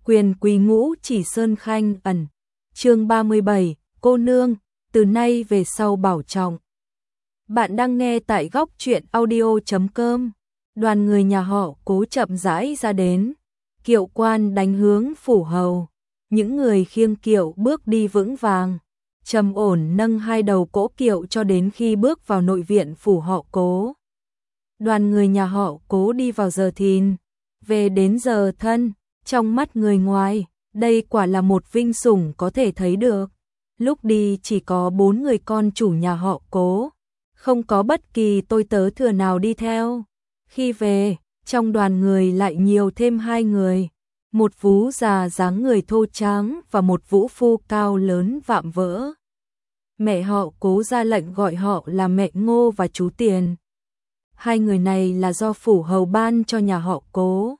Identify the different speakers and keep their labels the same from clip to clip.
Speaker 1: Quyền quý ngũ chỉ sơn khanh ẩn. Chương 37, cô nương, từ nay về sau bảo trọng. Bạn đang nghe tại góc truyện audio.com. Đoàn người nhà họ Cố chậm rãi ra đến. Kiệu quan đánh hướng phủ hầu. Những người khiêng kiệu bước đi vững vàng, trầm ổn nâng hai đầu cỗ kiệu cho đến khi bước vào nội viện phủ họ Cố. Đoàn người nhà họ Cố đi vào giờ thìn, về đến giờ thân, trong mắt người ngoài, đây quả là một vinh sủng có thể thấy được. Lúc đi chỉ có 4 người con chủ nhà họ Cố, không có bất kỳ tôi tớ thừa nào đi theo. Khi về, trong đoàn người lại nhiều thêm 2 người, một vú già dáng người thô tráng và một vũ phu cao lớn vạm vỡ. Mẹ họ Cố ra lệnh gọi họ là mẹ Ngô và chú Tiền. 2 người này là do phủ hầu ban cho nhà họ Cố,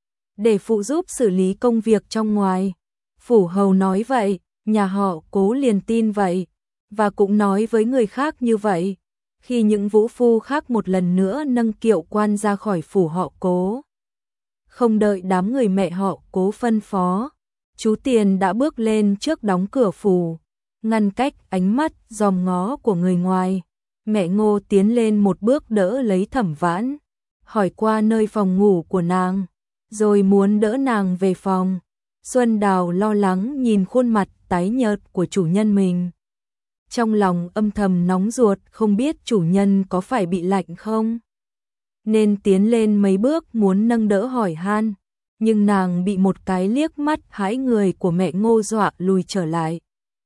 Speaker 1: để phụ giúp xử lý công việc trong ngoài. Phủ hầu nói vậy, nhà họ Cố liền tin vậy, và cũng nói với người khác như vậy. Khi những vũ phu khác một lần nữa nâng kiệu quan ra khỏi phủ họ Cố, không đợi đám người mẹ họ Cố phân phó, chú Tiền đã bước lên trước đóng cửa phủ, ngăn cách ánh mắt dòm ngó của người ngoài. Mẹ Ngô tiến lên một bước đỡ lấy Thẩm Vãn, hỏi qua nơi phòng ngủ của nàng, rồi muốn đỡ nàng về phòng. Xuân Đào lo lắng nhìn khuôn mặt tái nhợt của chủ nhân mình, trong lòng âm thầm nóng ruột, không biết chủ nhân có phải bị lạnh không, nên tiến lên mấy bước muốn nâng đỡ hỏi han, nhưng nàng bị một cái liếc mắt hãi người của mẹ Ngô dọa lùi trở lại.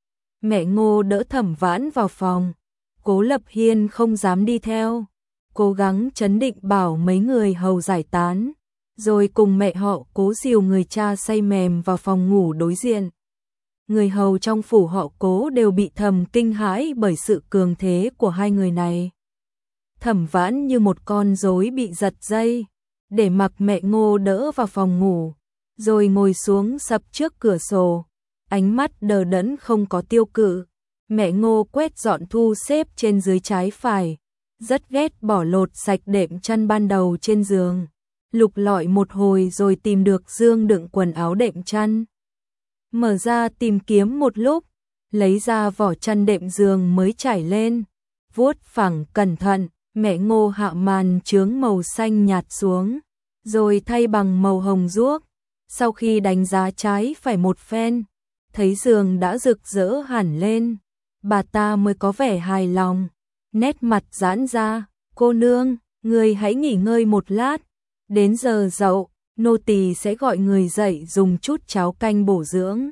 Speaker 1: Mẹ Ngô đỡ Thẩm Vãn vào phòng, Cố Lập Hiên không dám đi theo, cố gắng trấn định bảo mấy người hầu giải tán, rồi cùng mẹ họ Cố dìu người cha say mềm vào phòng ngủ đối diện. Người hầu trong phủ họ Cố đều bị thầm kinh hãi bởi sự cường thế của 2 người này. Thẩm Vãn như một con rối bị giật dây, để mặc mẹ Ngô đỡ vào phòng ngủ, rồi ngồi xuống sập trước cửa sổ, ánh mắt đờ đẫn không có tiêu cự. Mẹ Ngô quét dọn thu xếp trên dưới trái phải, rất ghét bỏ lột sạch đệm chăn ban đầu trên giường, lục lọi một hồi rồi tìm được dương đựng quần áo đệm chăn. Mở ra tìm kiếm một lúc, lấy ra vỏ chăn đệm giường mới trải lên, vuốt phẳng cẩn thận. Mẹ Ngô hạ màn chướng màu xanh nhạt xuống, rồi thay bằng màu hồng ruốc. Sau khi đánh giá trái phải một phen, thấy giường đã rực rỡ hẳn lên, bà ta mới có vẻ hài lòng, nét mặt giãn ra. Cô nương, người hãy nghỉ ngơi một lát, đến giờ dậu, nô tỳ sẽ gọi người dậy dùng chút cháo canh bổ dưỡng.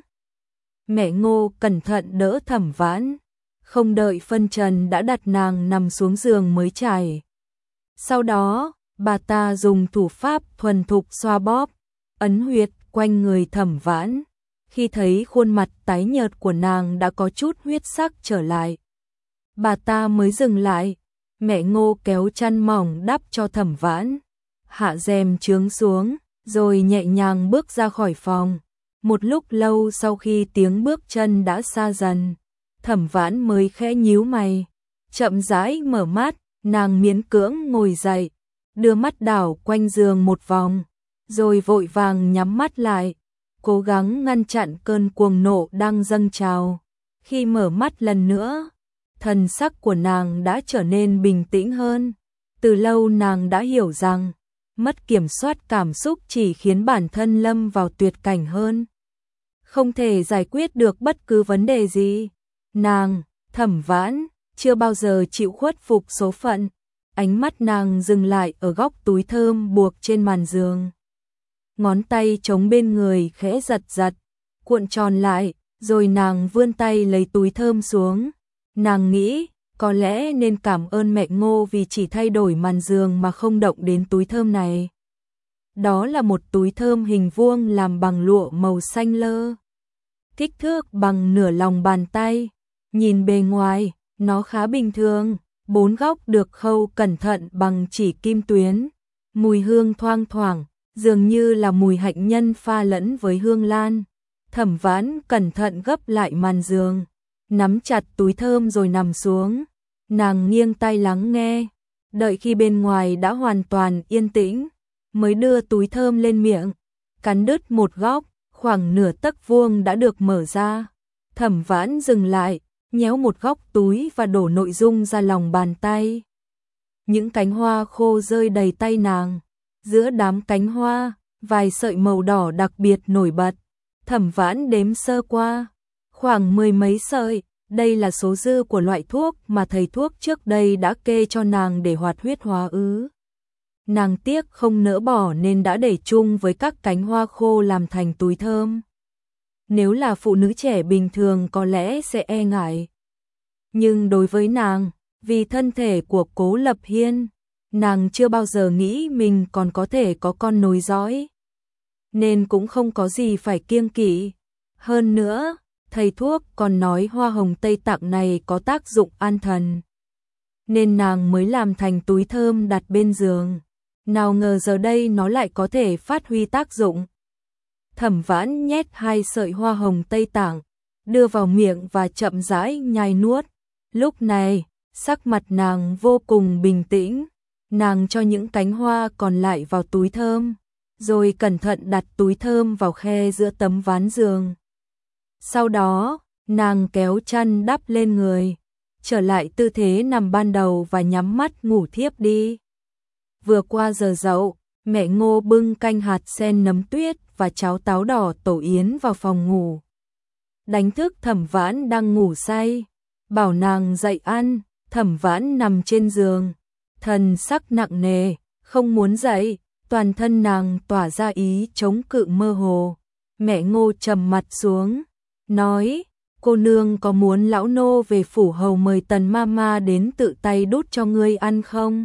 Speaker 1: Mẹ Ngô cẩn thận đỡ Thẩm Vãn, không đợi phân trần đã đặt nàng nằm xuống giường mới trải. Sau đó, bà ta dùng thủ pháp thuần thục xoa bóp, ấn huyệt quanh người Thẩm Vãn. Khi thấy khuôn mặt tái nhợt của nàng đã có chút huyết sắc trở lại, bà ta mới dừng lại. Mẹ Ngô kéo chăn mỏng đắp cho Thẩm Vãn, hạ rèm chướng xuống, rồi nhẹ nhàng bước ra khỏi phòng. Một lúc lâu sau khi tiếng bước chân đã xa dần, Thẩm Vãn mới khẽ nhíu mày, chậm rãi mở mắt. Nàng miễn cưỡng ngồi dậy, đưa mắt đảo quanh giường một vòng, rồi vội vàng nhắm mắt lại, cố gắng ngăn chặn cơn cuồng nộ đang dâng trào. Khi mở mắt lần nữa, thần sắc của nàng đã trở nên bình tĩnh hơn. Từ lâu nàng đã hiểu rằng, mất kiểm soát cảm xúc chỉ khiến bản thân lâm vào tuyệt cảnh hơn, không thể giải quyết được bất cứ vấn đề gì. Nàng, Thẩm Vãn, chưa bao giờ chịu khuất phục số phận. Ánh mắt nàng dừng lại ở góc túi thơm buộc trên màn giường. Ngón tay chống bên người khẽ giật giật, cuộn tròn lại, rồi nàng vươn tay lấy túi thơm xuống. Nàng nghĩ, có lẽ nên cảm ơn mẹ Ngô vì chỉ thay đổi màn giường mà không động đến túi thơm này. Đó là một túi thơm hình vuông làm bằng lụa màu xanh lơ, kích thước bằng nửa lòng bàn tay. Nhìn bề ngoài, nó khá bình thường, 4 góc được khâu cẩn thận bằng chỉ kim tuyến. Mùi hương thoang thoảng, dường như là mùi hạnh nhân pha lẫn với hương lan. Thẩm Vãn cẩn thận gấp lại màn giường, nắm chặt túi thơm rồi nằm xuống. Nàng nghiêng tai lắng nghe, đợi khi bên ngoài đã hoàn toàn yên tĩnh, mới đưa túi thơm lên miệng, cắn đứt một góc, khoảng nửa tấc vuông đã được mở ra. Thẩm Vãn dừng lại, nhéo một góc túi và đổ nội dung ra lòng bàn tay. Những cánh hoa khô rơi đầy tay nàng. Giữa đám cánh hoa, vài sợi màu đỏ đặc biệt nổi bật. Thẩm Vãn đếm sơ qua, khoảng 10 mấy sợi. Đây là số dư của loại thuốc mà thầy thuốc trước đây đã kê cho nàng để hoạt huyết hóa ứ. Nàng tiếc không nỡ bỏ nên đã để chung với các cánh hoa khô làm thành túi thơm. Nếu là phụ nữ trẻ bình thường có lẽ sẽ e ngại. Nhưng đối với nàng, vì thân thể của Cố Lập Hiên, nàng chưa bao giờ nghĩ mình còn có thể có con nối dõi. Nên cũng không có gì phải kiêng kỵ. Hơn nữa, thầy thuốc còn nói hoa hồng Tây Tạng này có tác dụng an thần. Nên nàng mới làm thành túi thơm đặt bên giường. Nào ngờ giờ đây nó lại có thể phát huy tác dụng. Thẩm Vãn nhét 2 sợi hoa hồng Tây Tạng, đưa vào miệng và chậm rãi nhai nuốt. Lúc này, sắc mặt nàng vô cùng bình tĩnh. Nàng cho những cánh hoa còn lại vào túi thơm, rồi cẩn thận đặt túi thơm vào khe giữa tấm ván giường. Sau đó, nàng kéo chăn đắp lên người, trở lại tư thế nằm ban đầu và nhắm mắt ngủ thiếp đi. Vừa qua giờ dậu, mẹ Ngô bưng canh hạt sen nấm tuyết và cháo táo đỏ tổ yến vào phòng ngủ. Đánh thức Thẩm Vãn đang ngủ say, bảo nàng dậy ăn. Thẩm Vãn nằm trên giường, thần sắc nặng nề, không muốn dậy, toàn thân nàng tỏa ra ý chống cự mơ hồ. Mẹ Ngô trầm mặt xuống, nói, cô nương có muốn lão nô về phủ hầu mời Tần Mama đến tự tay đút cho ngươi ăn không?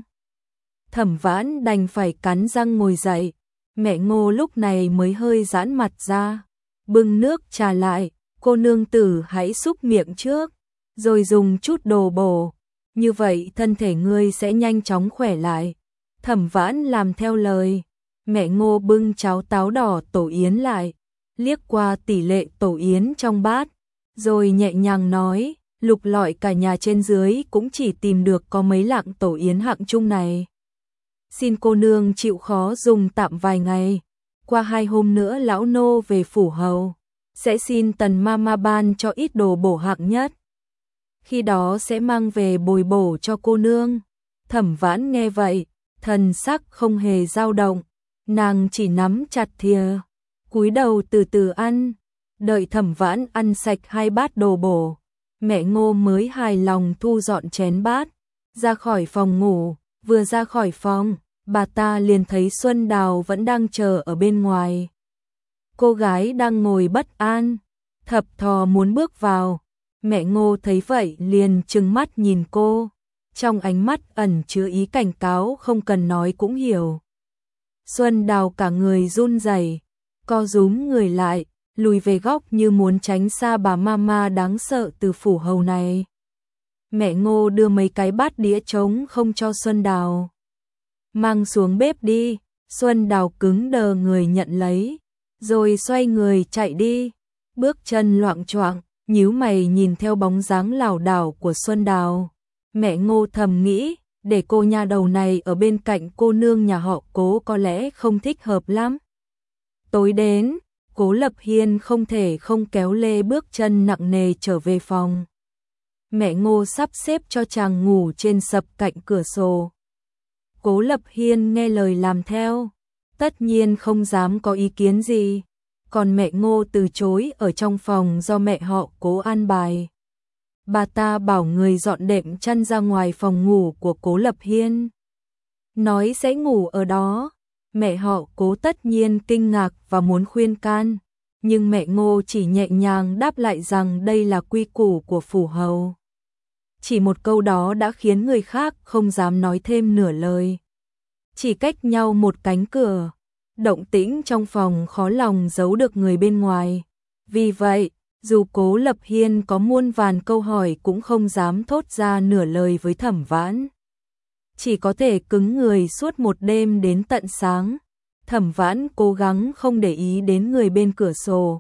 Speaker 1: Thẩm Vãn đành phải cắn răng ngồi dậy. Mẹ Ngô lúc này mới hơi giãn mặt ra, bưng nước trà lại, cô nương tử hãy xúc miệng trước, rồi dùng chút đồ bổ, như vậy thân thể ngươi sẽ nhanh chóng khỏe lại. Thẩm Vãn làm theo lời, mẹ Ngô bưng cháo táo đỏ tổ yến lại, liếc qua tỷ lệ tổ yến trong bát, rồi nhẹ nhàng nói, lục lọi cả nhà trên dưới cũng chỉ tìm được có mấy lạng tổ yến hạng trung này. Xin cô nương chịu khó dùng tạm vài ngày, qua 2 hôm nữa lão nô về phủ hầu, sẽ xin Tần Mama ban cho ít đồ bổ hạng nhất. Khi đó sẽ mang về bồi bổ cho cô nương. Thẩm Vãn nghe vậy, thần sắc không hề dao động, nàng chỉ nắm chặt thìa, cúi đầu từ từ ăn. Đợi Thẩm Vãn ăn sạch 2 bát đồ bổ, mẹ Ngô mới hài lòng thu dọn chén bát, ra khỏi phòng ngủ. Vừa ra khỏi phòng, bà ta liền thấy Xuân Đào vẫn đang chờ ở bên ngoài. Cô gái đang ngồi bất an, thập thò muốn bước vào. Mẹ Ngô thấy vậy liền trừng mắt nhìn cô, trong ánh mắt ẩn chứa ý cảnh cáo không cần nói cũng hiểu. Xuân Đào cả người run rẩy, co rúm người lại, lùi về góc như muốn tránh xa bà mama đáng sợ từ phủ hầu này. Mẹ Ngô đưa mấy cái bát đĩa trống không cho Xuân Đào. Mang xuống bếp đi. Xuân Đào cứng đờ người nhận lấy, rồi xoay người chạy đi, bước chân loạng choạng, nhíu mày nhìn theo bóng dáng lảo đảo của Xuân Đào. Mẹ Ngô thầm nghĩ, để cô nha đầu này ở bên cạnh cô nương nhà họ Cố có lẽ không thích hợp lắm. Tối đến, Cố Lập Hiên không thể không kéo lê bước chân nặng nề trở về phòng. Mẹ Ngô sắp xếp cho chàng ngủ trên sập cạnh cửa sổ. Cố Lập Hiên nghe lời làm theo, tất nhiên không dám có ý kiến gì. Còn mẹ Ngô từ chối ở trong phòng do mẹ họ Cố an bài. Bà ta bảo người dọn đệm chăn ra ngoài phòng ngủ của Cố Lập Hiên, nói sẽ ngủ ở đó. Mẹ họ Cố tất nhiên kinh ngạc và muốn khuyên can, nhưng mẹ Ngô chỉ nhẹ nhàng đáp lại rằng đây là quy củ của phủ hầu. Chỉ một câu đó đã khiến người khác không dám nói thêm nửa lời. Chỉ cách nhau một cánh cửa, động tĩnh trong phòng khó lòng giấu được người bên ngoài. Vì vậy, dù Cố Lập Hiên có muôn vàn câu hỏi cũng không dám thốt ra nửa lời với Thẩm Vãn. Chỉ có thể cứng người suốt một đêm đến tận sáng. Thẩm Vãn cố gắng không để ý đến người bên cửa sổ.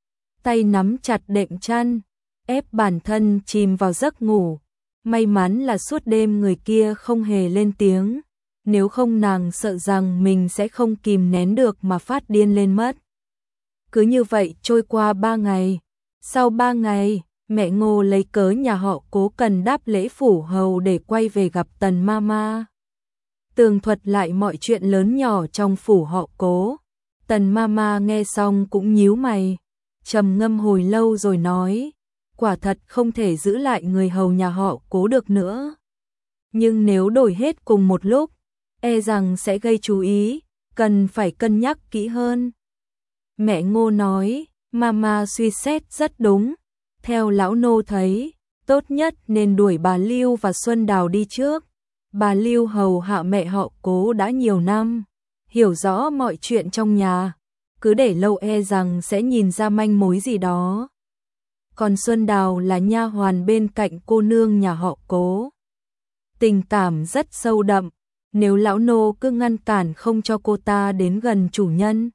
Speaker 1: Tay nắm chặt đệm chăn, ép bản thân chìm vào giấc ngủ. May mắn là suốt đêm người kia không hề lên tiếng, nếu không nàng sợ rằng mình sẽ không kìm nén được mà phát điên lên mất. Cứ như vậy trôi qua 3 ngày. Sau 3 ngày, mẹ Ngô lấy cớ nhà họ Cố cần đáp lễ phủ hầu để quay về gặp Tần Mama. Tường thuật lại mọi chuyện lớn nhỏ trong phủ họ Cố. Tần Mama nghe xong cũng nhíu mày, trầm ngâm hồi lâu rồi nói, quả thật không thể giữ lại người hầu nhà họ Cố được nữa. Nhưng nếu đổi hết cùng một lúc, e rằng sẽ gây chú ý, cần phải cân nhắc kỹ hơn. Mẹ Ngô nói, Mama suy xét rất đúng. Theo lão nô thấy, tốt nhất nên đuổi bà Lưu và Xuân Đào đi trước. Bà Lưu hầu hạ mẹ họ Cố đã nhiều năm, hiểu rõ mọi chuyện trong nhà, cứ để lâu e rằng sẽ nhìn ra manh mối gì đó. Còn Xuân Đào là nha hoàn bên cạnh cô nương nhà họ Cố. Tình cảm rất sâu đậm, nếu lão nô cứ ngăn cản không cho cô ta đến gần chủ nhân,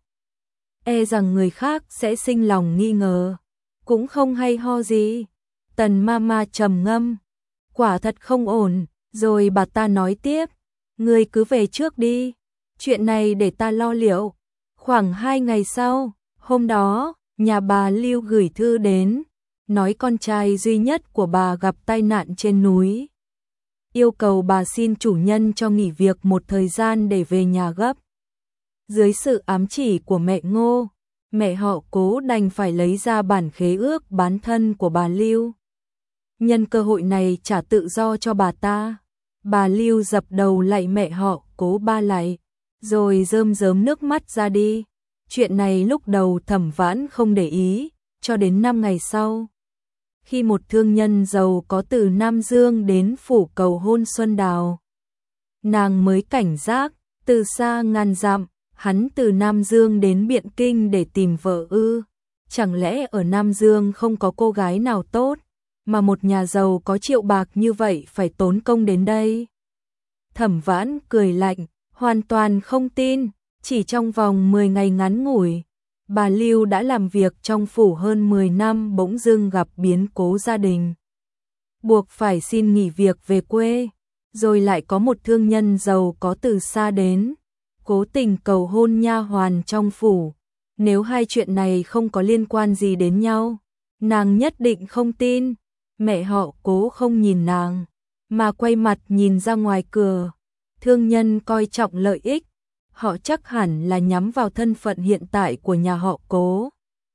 Speaker 1: e rằng người khác sẽ sinh lòng nghi ngờ, cũng không hay ho gì. Tần Mama trầm ngâm, quả thật không ổn, rồi bà ta nói tiếp, ngươi cứ về trước đi, chuyện này để ta lo liệu. Khoảng 2 ngày sau, hôm đó, nhà bà Lưu gửi thư đến, nói con trai duy nhất của bà gặp tai nạn trên núi. Yêu cầu bà xin chủ nhân cho nghỉ việc một thời gian để về nhà gấp. Dưới sự ám chỉ của mẹ Ngô, mẹ họ Cố đành phải lấy ra bản khế ước bán thân của bà Lưu. Nhân cơ hội này trả tự do cho bà ta. Bà Lưu dập đầu lạy mẹ họ Cố 3 lạy, rồi rơm rớm nước mắt ra đi. Chuyện này lúc đầu Thẩm Vãn không để ý, cho đến 5 ngày sau. Khi một thương nhân giàu có từ Nam Dương đến phủ cầu hôn Xuân Đào, nàng mới cảnh giác, từ xa ngàn dặm, hắn từ Nam Dương đến Biện Kinh để tìm vợ ư. Chẳng lẽ ở Nam Dương không có cô gái nào tốt, mà một nhà giàu có triệu bạc như vậy phải tốn công đến đây? Thẩm Vãn cười lạnh, hoàn toàn không tin. Chỉ trong vòng 10 ngày ngắn ngủi, bà Lưu đã làm việc trong phủ hơn 10 năm bỗng dưng gặp biến cố gia đình, buộc phải xin nghỉ việc về quê. Rồi lại có một thương nhân giàu có từ xa đến, cố tình cầu hôn nha hoàn trong phủ. Nếu hai chuyện này không có liên quan gì đến nhau, nàng nhất định không tin. Mẹ họ Cố không nhìn nàng, mà quay mặt nhìn ra ngoài cửa. Thương nhân coi trọng lợi ích, họ chắc hẳn là nhắm vào thân phận hiện tại của nhà họ Cố.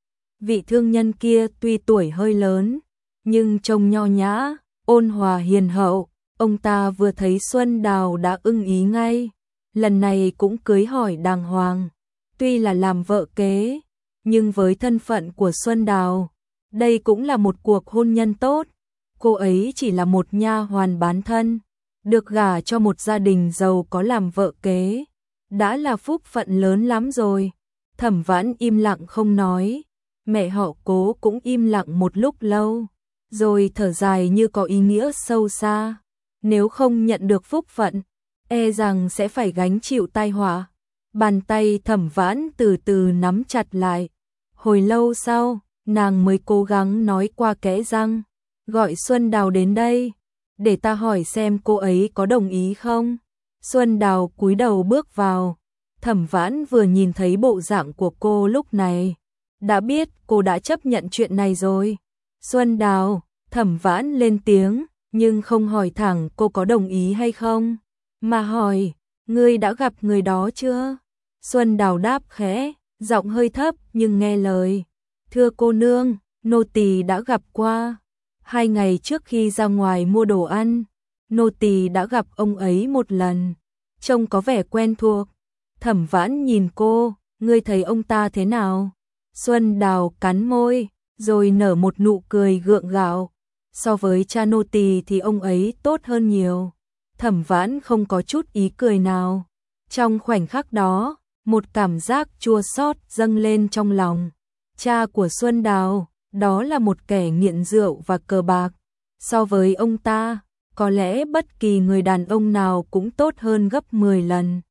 Speaker 1: Vị thương nhân kia tuy tuổi hơi lớn, nhưng trông nho nhã, ôn hòa hiền hậu. Ông ta vừa thấy Xuân Đào đã ưng ý ngay, lần này cũng cưới hỏi đàng hoàng. Tuy là làm vợ kế, nhưng với thân phận của Xuân Đào, đây cũng là một cuộc hôn nhân tốt. Cô ấy chỉ là một nha hoàn bán thân, được gả cho một gia đình giàu có làm vợ kế, đã là phúc phận lớn lắm rồi. Thẩm Vãn im lặng không nói, mẹ họ Cố cũng im lặng một lúc lâu, rồi thở dài như có ý nghĩa sâu xa. Nếu không nhận được phúc phận, e rằng sẽ phải gánh chịu tai họa. Bàn tay Thẩm Vãn từ từ nắm chặt lại. Hồi lâu sau, nàng mới cố gắng nói qua kẽ răng, gọi Xuân Đào đến đây, để ta hỏi xem cô ấy có đồng ý không. Xuân Đào cúi đầu bước vào. Thẩm Vãn vừa nhìn thấy bộ dạng của cô lúc này, đã biết cô đã chấp nhận chuyện này rồi. Xuân Đào, Thẩm Vãn lên tiếng, nhưng không hỏi thẳng cô có đồng ý hay không, mà hỏi, ngươi đã gặp người đó chưa? Xuân Đào đáp khẽ, giọng hơi thấp nhưng nghe lời. Thưa cô nương, nô tỳ đã gặp qua. 2 ngày trước khi ra ngoài mua đồ ăn, nô tỳ đã gặp ông ấy một lần, trông có vẻ quen thuộc. Thẩm Vãn nhìn cô, ngươi thấy ông ta thế nào? Xuân Đào cắn môi, rồi nở một nụ cười gượng gạo. So với cha nô tỳ thì ông ấy tốt hơn nhiều. Thẩm Vãn không có chút ý cười nào. Trong khoảnh khắc đó, một cảm giác chua xót dâng lên trong lòng. Cha của Xuân Đào, đó là một kẻ nghiện rượu và cờ bạc. So với ông ta, có lẽ bất kỳ người đàn ông nào cũng tốt hơn gấp 10 lần.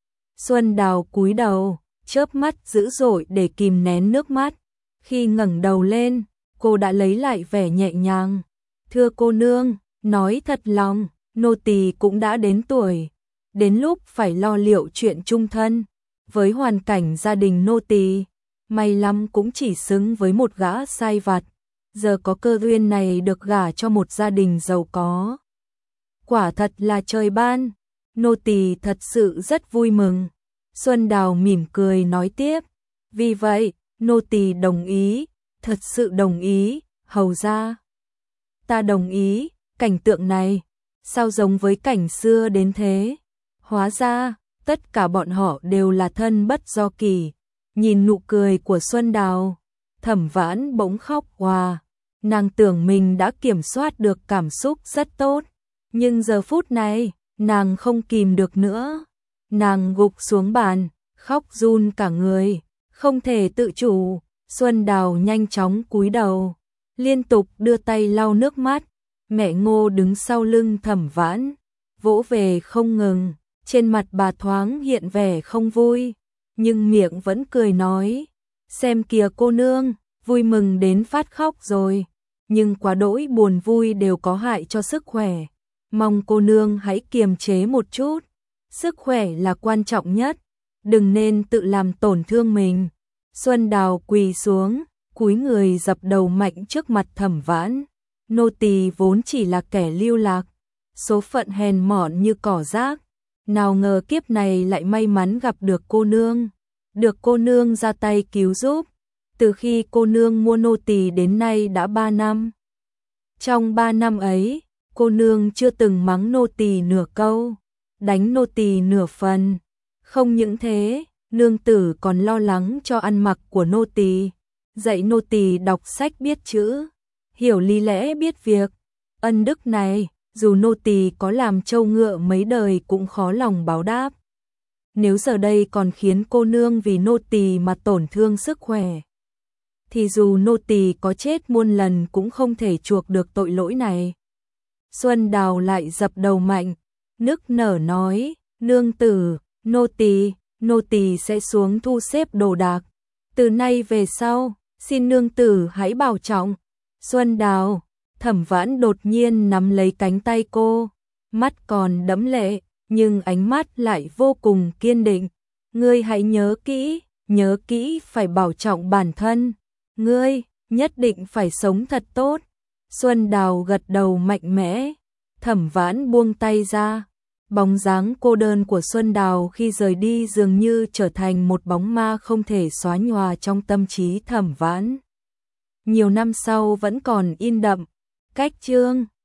Speaker 1: Xuân Đào cúi đầu, chớp mắt dữ dội để kìm nén nước mắt. Khi ngẩng đầu lên, cô đã lấy lại vẻ nhẹ nhàng. Thưa cô nương, nói thật lòng, nô tỳ cũng đã đến tuổi, đến lúc phải lo liệu chuyện chung thân. Với hoàn cảnh gia đình nô tỳ, may lắm cũng chỉ xứng với một gã sai vặt, giờ có cơ duyên này được gả cho một gia đình giàu có. Quả thật là trời ban, nô tỳ thật sự rất vui mừng. Xuân Đào mỉm cười nói tiếp, vì vậy, nô tỳ đồng ý, thật sự đồng ý, hầu gia. Ta đồng ý, cảnh tượng này, sao giống với cảnh xưa đến thế? Hóa ra, tất cả bọn họ đều là thân bất do kỳ. Nhìn nụ cười của Xuân Đào, Thẩm Vãn bỗng khóc òa. Nàng tưởng mình đã kiểm soát được cảm xúc rất tốt, nhưng giờ phút này, nàng không kìm được nữa. Nàng gục xuống bàn, khóc run cả người, không thể tự chủ. Xuân Đào nhanh chóng cúi đầu, liên tục đưa tay lau nước mắt. Mẹ Ngô đứng sau lưng Thẩm Vãn, vỗ về không ngừng, trên mặt bà thoáng hiện vẻ không vui, nhưng miệng vẫn cười nói, xem kìa cô nương, vui mừng đến phát khóc rồi, nhưng quá đỗi buồn vui đều có hại cho sức khỏe, mong cô nương hãy kiềm chế một chút, sức khỏe là quan trọng nhất, đừng nên tự làm tổn thương mình. Xuân Đào quỳ xuống, cúi người dập đầu mạnh trước mặt Thẩm Vãn. Nô tỳ vốn chỉ là kẻ lưu lạc, số phận hèn mọn như cỏ rác, nào ngờ kiếp này lại may mắn gặp được cô nương ra tay cứu giúp. Từ khi cô nương mua nô tỳ đến nay đã 3 năm. Trong 3 năm ấy, cô nương chưa từng mắng nô tỳ nửa câu, đánh nô tỳ nửa phần. Không những thế, nương tử còn lo lắng cho ăn mặc của nô tỳ, dạy nô tỳ đọc sách biết chữ, hiểu lý lẽ biết việc. Ân đức này, dù nô tỳ có làm trâu ngựa mấy đời cũng khó lòng báo đáp. Nếu giờ đây còn khiến cô nương vì nô tỳ mà tổn thương sức khỏe, thì dù nô tỳ có chết muôn lần cũng không thể chuộc được tội lỗi này. Xuân Đào lại dập đầu mạnh, nức nở nói, nương tử, nô tỳ sẽ xuống thu xếp đồ đạc. Từ nay về sau, xin nương tử hãy bảo trọng. Xuân Đào, Thẩm Vãn đột nhiên nắm lấy cánh tay cô, mắt còn đẫm lệ, nhưng ánh mắt lại vô cùng kiên định. Ngươi hãy nhớ kỹ phải bảo trọng bản thân. Ngươi, nhất định phải sống thật tốt. Xuân Đào gật đầu mạnh mẽ, Thẩm Vãn buông tay ra. Bóng dáng cô đơn của Xuân Đào khi rời đi dường như trở thành một bóng ma không thể xóa nhòa trong tâm trí Thẩm Vãn. Nhiều năm sau vẫn còn in đậm. Cách chương